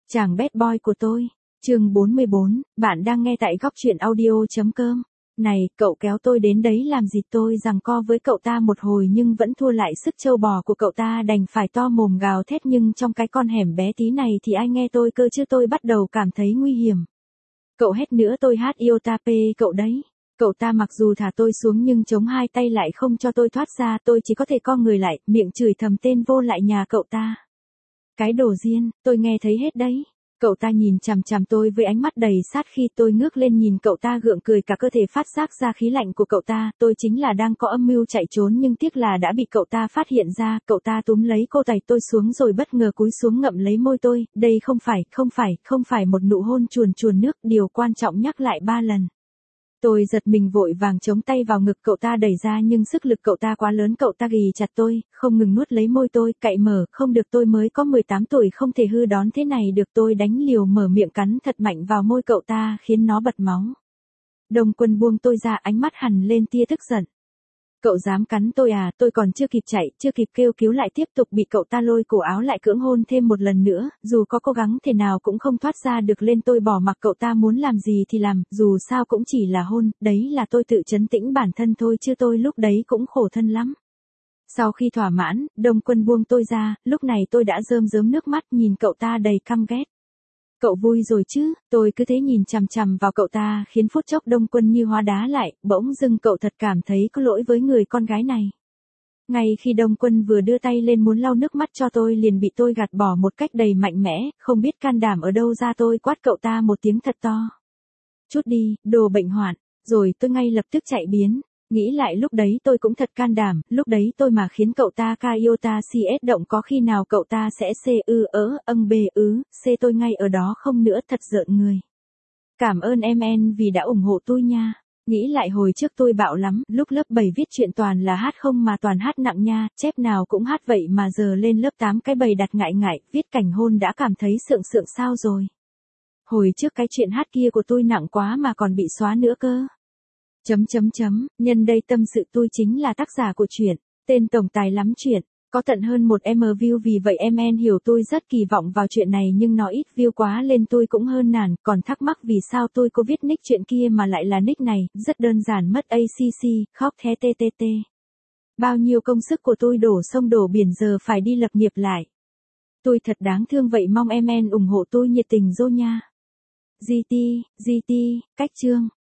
Chàng bad boy của tôi. Chương 44, bạn đang nghe tại góc truyện audio.com. Này, cậu kéo tôi đến đấy làm gì? Tôi giằng co với cậu ta một hồi nhưng vẫn thua lại sức trâu bò của cậu ta, đành phải to mồm gào thét, nhưng trong cái con hẻm bé tí này thì ai nghe tôi cơ chứ. Tôi bắt đầu cảm thấy nguy hiểm. Cậu hét nữa, tôi hát yêu ta p cậu đấy. Cậu ta mặc dù thả tôi xuống nhưng chống hai tay lại không cho tôi thoát ra, tôi chỉ có thể co người lại, miệng chửi thầm tên vô lại nhà cậu ta. Cái đồ diên, tôi nghe thấy hết đấy. Cậu ta nhìn chằm chằm tôi với ánh mắt đầy sát khi tôi ngước lên nhìn cậu ta gượng cười, cả cơ thể phát giác ra khí lạnh của cậu ta. Tôi chính là đang có âm mưu chạy trốn nhưng tiếc là đã bị cậu ta phát hiện ra. Cậu ta túm lấy cô tẩy tôi xuống rồi bất ngờ cúi xuống ngậm lấy môi tôi. Đây không phải một nụ hôn chuồn chuồn nước, điều quan trọng nhắc lại 3 lần. Tôi giật mình vội vàng chống tay vào ngực cậu ta đẩy ra nhưng sức lực cậu ta quá lớn, cậu ta ghì chặt tôi, không ngừng nuốt lấy môi tôi, cạy mở, không được, tôi mới có 18 tuổi không thể hư đón thế này được. Tôi đánh liều mở miệng cắn thật mạnh vào môi cậu ta khiến nó bật máu. Đông Quân buông tôi ra, ánh mắt hằn lên tia tức giận. Cậu dám cắn tôi à? Tôi còn chưa kịp chạy, chưa kịp kêu cứu lại tiếp tục bị cậu ta lôi cổ áo lại cưỡng hôn thêm một lần nữa, dù có cố gắng thế nào cũng không thoát ra được lên. Tôi bỏ mặc cậu ta muốn làm gì thì làm, dù sao cũng chỉ là hôn, đấy là tôi tự trấn tĩnh bản thân thôi chứ tôi lúc đấy cũng khổ thân lắm. Sau khi thỏa mãn, Đông Quân buông tôi ra, lúc này tôi đã rơm rớm nước mắt nhìn cậu ta đầy căm ghét. Cậu vui rồi chứ? Tôi cứ thế nhìn chằm chằm vào cậu ta khiến phút chốc Đông Quân như hóa đá lại, bỗng dưng cậu thật cảm thấy có lỗi với người con gái này. Ngay khi Đông Quân vừa đưa tay lên muốn lau nước mắt cho tôi liền bị tôi gạt bỏ một cách đầy mạnh mẽ, không biết can đảm ở đâu ra. Tôi quát cậu ta một tiếng thật to. Chút đi, đồ bệnh hoạn, rồi tôi ngay lập tức chạy biến. Nghĩ lại lúc đấy tôi cũng thật can đảm, lúc đấy tôi mà khiến cậu ta ca yêu ta CS động có khi nào cậu ta sẽ c tôi ngay ở đó không nữa, thật rợn người. Cảm ơn em vì đã ủng hộ tôi nha. Nghĩ lại hồi trước tôi bạo lắm, lúc lớp 7 viết chuyện toàn là hát không mà toàn hát nặng nha, chép nào cũng hát vậy mà giờ lên lớp 8 cái bầy đặt ngại ngại, viết cảnh hôn đã cảm thấy sượng sao rồi. Hồi trước cái chuyện hát kia của tôi nặng quá mà còn bị xóa nữa cơ. Nhân đây tâm sự tôi chính là tác giả của truyện, tên tổng tài lắm chuyện, có tận hơn 1M view, vì vậy em hiểu tôi rất kỳ vọng vào chuyện này nhưng nó ít view quá lên tôi cũng hơn nản, còn thắc mắc vì sao tôi có viết nick chuyện kia mà lại là nick này, rất đơn giản, mất ACC, khóc the ttt. Bao nhiêu công sức của tôi đổ sông đổ biển giờ phải đi lập nghiệp lại. Tôi thật đáng thương vậy, mong em ủng hộ tôi nhiệt tình dô nha. GT, cách chương.